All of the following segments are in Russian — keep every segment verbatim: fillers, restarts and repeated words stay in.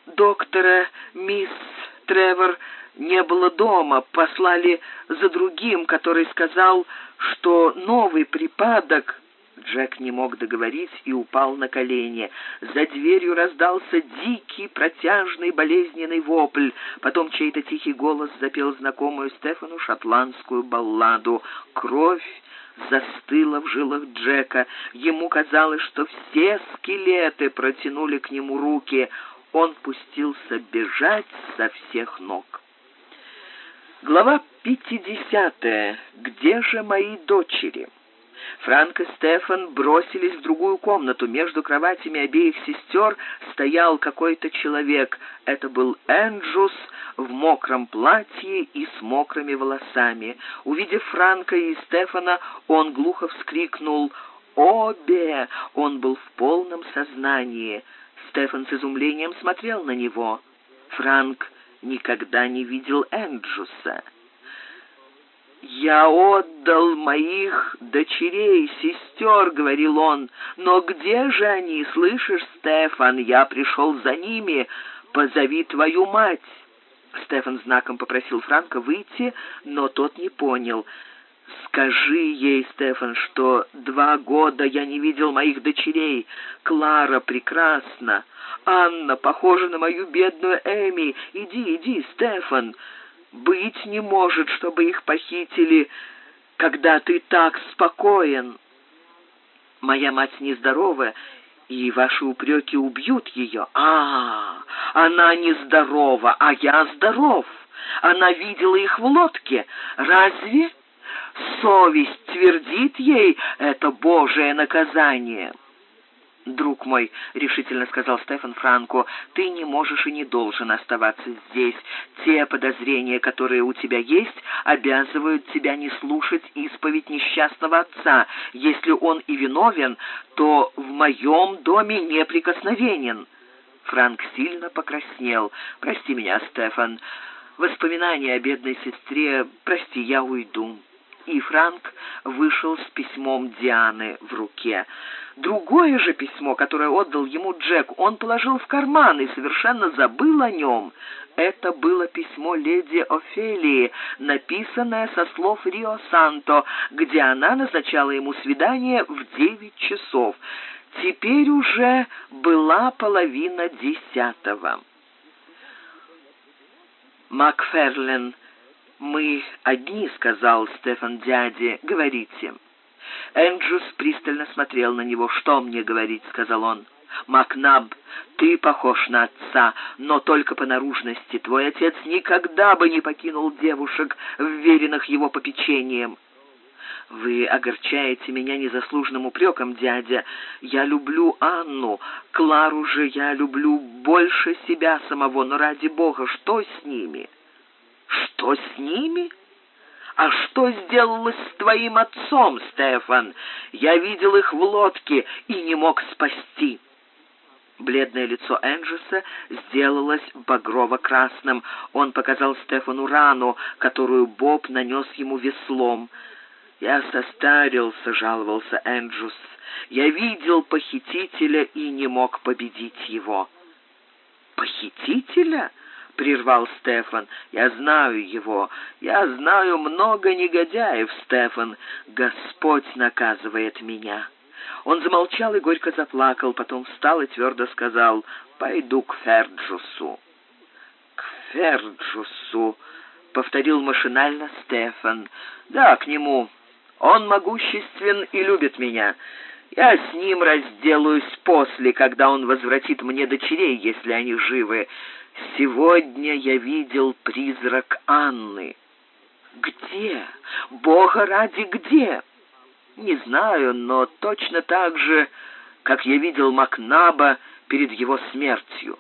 доктора, мисс Тревор, не было дома. Послали за другим, который сказал, что новый припадок...» Джек не мог договорить и упал на колени. За дверью раздался дикий, протяжный, болезненный вопль. Потом чей-то тихий голос запел знакомую Стефану шотландскую балладу. Кровь застыла в жилах Джека. Ему казалось, что все скелеты протянули к нему руки. Он пустился бежать со всех ног. Глава пятидесятая. Где же мои дочери? Франк и Стефан бросились в другую комнату. Между кроватями обеих сестер стоял какой-то человек. Это был Энджус в мокром платье и с мокрыми волосами. Увидев Франка и Стефана, он глухо вскрикнул «Обе!». Он был в полном сознании. Стефан с изумлением смотрел на него. Франк никогда не видел Энджуса. «Я отдал моих дочерей, сестер», — говорил он. «Но где же они? Слышишь, Стефан, я пришел за ними. Позови твою мать». Стефан знаком попросил Франка выйти, но тот не понял. «Скажи ей, Стефан, что два года я не видел моих дочерей. Клара прекрасна. Анна похожа на мою бедную Эми. Иди, иди, Стефан. Быть не может, чтобы их похитили, когда ты так спокоен. Моя мать нездорова, и ваши упреки убьют ее». «А, она нездорова, а я здоров. Она видела их в лодке. Разве? Совесть твердит ей, это Божие наказание». «Друг мой», — решительно сказал Стефан Франку, — «ты не можешь и не должен оставаться здесь. Те подозрения, которые у тебя есть, обязывают тебя не слушать исповедь несчастного отца. Если он и виновен, то в моем доме неприкосновенен». Франк сильно покраснел. «Прости меня, Стефан. Воспоминания о бедной сестре. Прости, я уйду». И Франк вышел с письмом Дианы в руке. Другое же письмо, которое отдал ему Джек, он положил в карман и совершенно забыл о нем. Это было письмо леди Офелии, написанное со слов Рио-Санто, где она назначала ему свидание в девять часов. Теперь уже была половина десятого. «Макферлен, мы одни», — сказал Стефан дяде, — «говорите». Энджус пристально смотрел на него. «Что мне говорить?» — сказал он. «Макнаб, ты похож на отца, но только по наружности. Твой отец никогда бы не покинул девушек, вверенных его попечением». «Вы огорчаете меня незаслуженным упреком, дядя. Я люблю Анну. Клару же я люблю больше себя самого, но ради Бога, что с ними?» «Что с ними? А что сделалось с твоим отцом, Стефан? Я видел их в лодке и не мог спасти». Бледное лицо Энджуса сделалось багрово-красным. Он показал Стефану рану, которую Боб нанес ему веслом. «Я состарился», — жаловался Энджус. «Я видел похитителя и не мог победить его». «Похитителя?» — прервал Стефан. «Я знаю его. Я знаю много негодяев, Стефан. Господь наказывает меня». Он замолчал и горько заплакал, потом встал и твердо сказал: «Пойду к Ферджусу». «К Ферджусу», — повторил машинально Стефан. «Да, к нему. Он могуществен и любит меня. Я с ним разделаюсь после, когда он возвратит мне дочерей, если они живы. Сегодня я видел призрак Анны». «Где? Бога ради, где?» «Не знаю, но точно так же, как я видел Макнаба перед его смертью».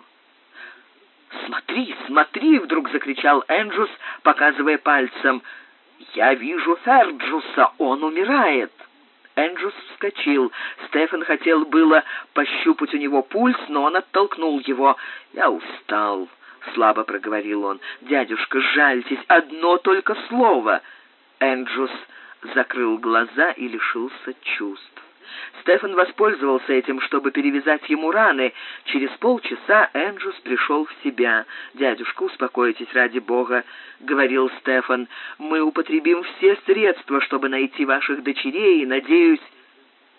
«Смотри, смотри!» — вдруг закричал Энджус, показывая пальцем. «Я вижу Ферджуса, он умирает». Энджус вскочил. Стефан хотел было пощупать у него пульс, но он оттолкнул его. «Я устал», — слабо проговорил он. «Дядюшка, жальтесь, одно только слово». Энджус закрыл глаза и лишился чувств. Стефан воспользовался этим, чтобы перевязать ему раны. Через полчаса Энджус пришел в себя. «Дядюшка, успокойтесь ради Бога», — говорил Стефан. «Мы употребим все средства, чтобы найти ваших дочерей, и, надеюсь,